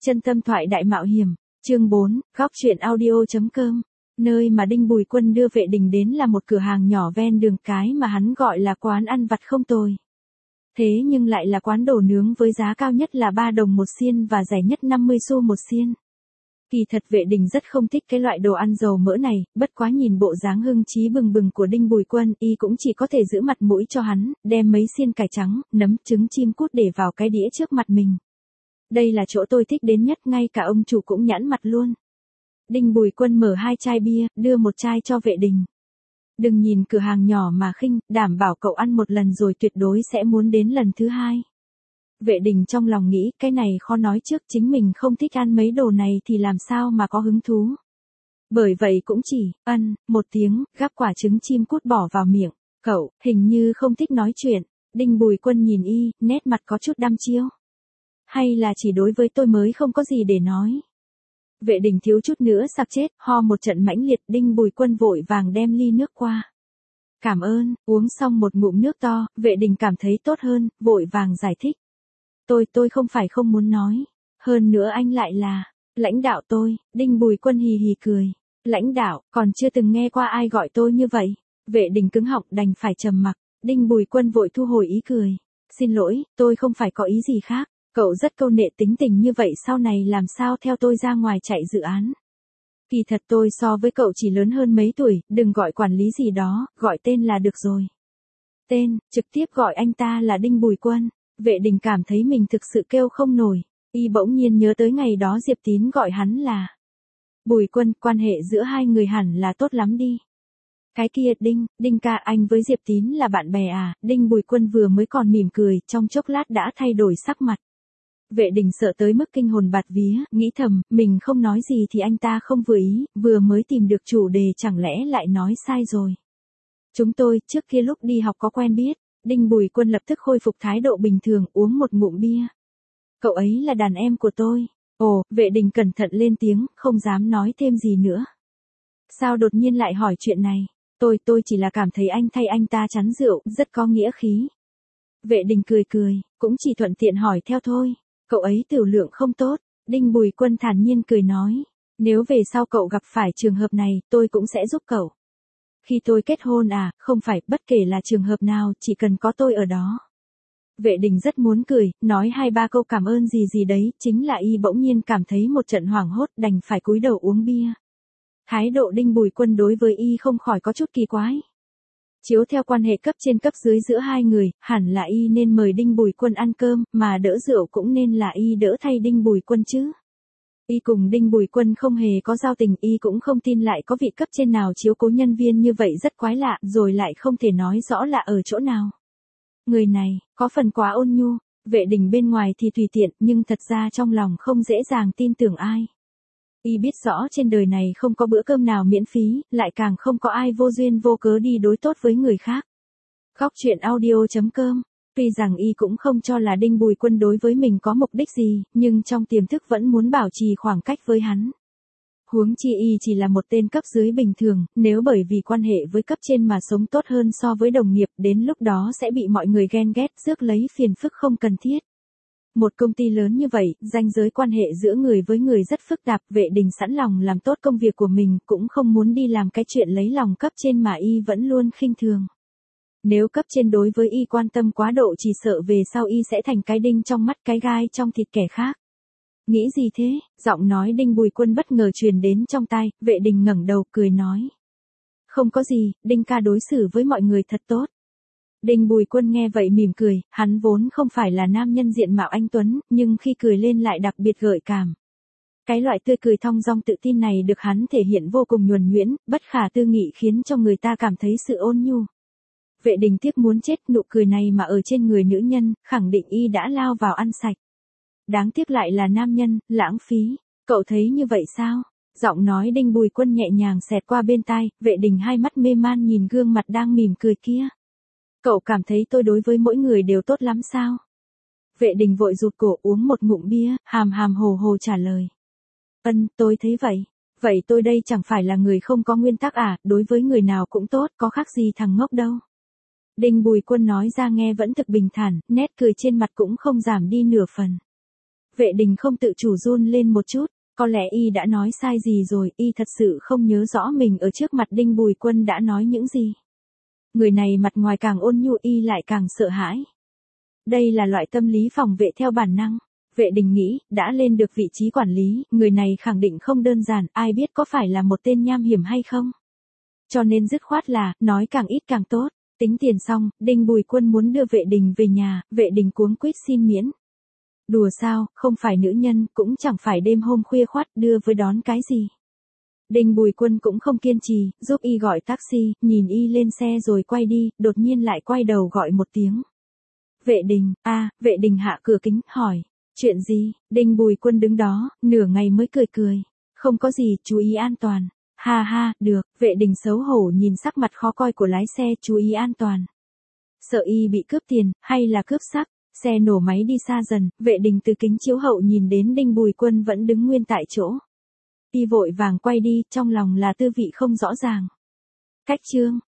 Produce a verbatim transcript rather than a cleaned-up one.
Chân tâm thoại đại mạo hiểm, chương bốn, góc truyện audio.com. Nơi mà Đinh Bùi Quân đưa Vệ Đình đến là một cửa hàng nhỏ ven đường cái mà hắn gọi là quán ăn vặt không tồi. Thế nhưng lại là quán đồ nướng với giá cao nhất là ba đồng một xiên và rẻ nhất năm mươi xu một xiên. Kỳ thật Vệ Đình rất không thích cái loại đồ ăn dầu mỡ này, bất quá nhìn bộ dáng hưng trí bừng bừng của Đinh Bùi Quân, y cũng chỉ có thể giữ mặt mũi cho hắn, đem mấy xiên cải trắng, nấm, trứng chim cút để vào cái đĩa trước mặt mình. Đây là chỗ tôi thích đến nhất, ngay cả ông chủ cũng nhãn mặt luôn. Đinh Bùi Quân mở hai chai bia, đưa một chai cho Vệ Đình. Đừng nhìn cửa hàng nhỏ mà khinh, đảm bảo cậu ăn một lần rồi tuyệt đối sẽ muốn đến lần thứ hai. Vệ Đình trong lòng nghĩ, cái này khó nói trước, chính mình không thích ăn mấy đồ này thì làm sao mà có hứng thú. Bởi vậy cũng chỉ, ân, một tiếng, gắp quả trứng chim cút bỏ vào miệng. Cậu, hình như không thích nói chuyện. Đinh Bùi Quân nhìn y, nét mặt có chút đăm chiêu. Hay là chỉ đối với tôi mới không có gì để nói. Vệ Đình thiếu chút nữa sặc chết, ho một trận mãnh liệt. Đinh Bùi Quân vội vàng đem ly nước qua. Cảm ơn, uống xong một ngụm nước to, Vệ Đình cảm thấy tốt hơn, vội vàng giải thích. Tôi, tôi không phải không muốn nói. Hơn nữa anh lại là lãnh đạo tôi. Đinh Bùi Quân hì hì cười. Lãnh đạo, còn chưa từng nghe qua ai gọi tôi như vậy. Vệ Đình cứng họng đành phải trầm mặc. Đinh Bùi Quân vội thu hồi ý cười. Xin lỗi, tôi không phải có ý gì khác. Cậu rất câu nệ tính tình như vậy, sau này làm sao theo tôi ra ngoài chạy dự án. Kỳ thật tôi so với cậu chỉ lớn hơn mấy tuổi, đừng gọi quản lý gì đó, gọi tên là được rồi. Tên, trực tiếp gọi anh ta là Đinh Bùi Quân. Vệ Đình cảm thấy mình thực sự kêu không nổi. Y bỗng nhiên nhớ tới ngày đó Diệp Tín gọi hắn là Bùi Quân, quan hệ giữa hai người hẳn là tốt lắm đi. Cái kia, Đinh, Đinh ca, anh với Diệp Tín là bạn bè à? Đinh Bùi Quân vừa mới còn mỉm cười, trong chốc lát đã thay đổi sắc mặt. Vệ Đình sợ tới mức kinh hồn bạt vía, nghĩ thầm, mình không nói gì thì anh ta không vừa ý, vừa mới tìm được chủ đề chẳng lẽ lại nói sai rồi. Chúng tôi, trước kia lúc đi học có quen biết. Đinh Bùi Quân lập tức khôi phục thái độ bình thường, uống một ngụm bia. Cậu ấy là đàn em của tôi. Ồ, Vệ Đình cẩn thận lên tiếng, không dám nói thêm gì nữa. Sao đột nhiên lại hỏi chuyện này? Tôi, tôi chỉ là cảm thấy anh thay anh ta chắn rượu, rất có nghĩa khí. Vệ Đình cười cười, cũng chỉ thuận tiện hỏi theo thôi. Cậu ấy tiểu lượng không tốt. Đinh Bùi Quân thản nhiên cười nói. Nếu về sau cậu gặp phải trường hợp này, tôi cũng sẽ giúp cậu. Khi tôi kết hôn à, không phải, bất kể là trường hợp nào, chỉ cần có tôi ở đó. Vệ Đình rất muốn cười, nói hai ba câu cảm ơn gì gì đấy, chính là y bỗng nhiên cảm thấy một trận hoảng hốt, đành phải cúi đầu uống bia. Thái độ Đinh Bùi Quân đối với y không khỏi có chút kỳ quái. Chiếu theo quan hệ cấp trên cấp dưới giữa hai người, hẳn là y nên mời Đinh Bùi Quân ăn cơm, mà đỡ rượu cũng nên là y đỡ thay Đinh Bùi Quân chứ. Y cùng Đinh Bùi Quân không hề có giao tình, y cũng không tin lại có vị cấp trên nào chiếu cố nhân viên như vậy, rất quái lạ, rồi lại không thể nói rõ là ở chỗ nào. Người này, có phần quá ôn nhu. Vệ Đình bên ngoài thì tùy tiện, nhưng thật ra trong lòng không dễ dàng tin tưởng ai. Y biết rõ trên đời này không có bữa cơm nào miễn phí, lại càng không có ai vô duyên vô cớ đi đối tốt với người khác. Góc truyện audio.com. Tuy rằng y cũng không cho là Đinh Bùi Quân đối với mình có mục đích gì, nhưng trong tiềm thức vẫn muốn bảo trì khoảng cách với hắn. Huống chi y chỉ là một tên cấp dưới bình thường, nếu bởi vì quan hệ với cấp trên mà sống tốt hơn so với đồng nghiệp, đến lúc đó sẽ bị mọi người ghen ghét, rước lấy phiền phức không cần thiết. Một công ty lớn như vậy, ranh giới quan hệ giữa người với người rất phức tạp, Vệ Đình sẵn lòng làm tốt công việc của mình, cũng không muốn đi làm cái chuyện lấy lòng cấp trên mà y vẫn luôn khinh thường. Nếu cấp trên đối với y quan tâm quá độ, chỉ sợ về sau y sẽ thành cái đinh trong mắt, cái gai trong thịt kẻ khác. Nghĩ gì thế? Giọng nói Đinh Bùi Quân bất ngờ truyền đến trong tai, Vệ Đình ngẩng đầu cười nói. Không có gì, Đinh ca đối xử với mọi người thật tốt. Đinh Bùi Quân nghe vậy mỉm cười, hắn vốn không phải là nam nhân diện mạo anh tuấn, nhưng khi cười lên lại đặc biệt gợi cảm. Cái loại tươi cười thong dong tự tin này được hắn thể hiện vô cùng nhuần nhuyễn, bất khả tư nghị, khiến cho người ta cảm thấy sự ôn nhu. Vệ Đình tiếc muốn chết, nụ cười này mà ở trên người nữ nhân, khẳng định y đã lao vào ăn sạch. Đáng tiếc lại là nam nhân, lãng phí. Cậu thấy như vậy sao? Giọng nói Đinh Bùi Quân nhẹ nhàng xẹt qua bên tai, Vệ Đình hai mắt mê man nhìn gương mặt đang mỉm cười kia. Cậu cảm thấy tôi đối với mỗi người đều tốt lắm sao? Vệ Đình vội rụt cổ uống một ngụm bia, hàm hàm hồ hồ trả lời. Ân, tôi thấy vậy. Vậy tôi đây chẳng phải là người không có nguyên tắc à, đối với người nào cũng tốt, có khác gì thằng ngốc đâu. Đinh Bùi Quân nói ra nghe vẫn thực bình thản, nét cười trên mặt cũng không giảm đi nửa phần. Vệ đình không tự chủ run lên một chút, có lẽ y đã nói sai gì rồi, y thật sự không nhớ rõ mình ở trước mặt Đinh Bùi Quân đã nói những gì. Người này mặt ngoài càng ôn nhu y lại càng sợ hãi. Đây là loại tâm lý phòng vệ theo bản năng. Vệ đình nghĩ, đã lên được vị trí quản lý, người này khẳng định không đơn giản, ai biết có phải là một tên nham hiểm hay không. Cho nên dứt khoát là, nói càng ít càng tốt. Tính tiền xong, Đinh Bùi Quân muốn đưa vệ đình về nhà, vệ đình cuống quýt xin miễn. Đùa sao, không phải nữ nhân, cũng chẳng phải đêm hôm khuya khoắt, đưa với đón cái gì. Đinh Bùi Quân cũng không kiên trì, giúp y gọi taxi, nhìn y lên xe rồi quay đi, đột nhiên lại quay đầu gọi một tiếng. Vệ đình, a, à, vệ đình hạ cửa kính, hỏi. Chuyện gì? Đinh Bùi Quân đứng đó, nửa ngày mới cười cười. Không có gì, chú ý an toàn. Ha ha, được, vệ đình xấu hổ nhìn sắc mặt khó coi của lái xe, chú ý an toàn. Sợ y bị cướp tiền, hay là cướp sắc? Xe nổ máy đi xa dần, vệ đình từ kính chiếu hậu nhìn đến Đinh Bùi Quân vẫn đứng nguyên tại chỗ. Y vội vàng quay đi, trong lòng là tư vị không rõ ràng. Cách chương.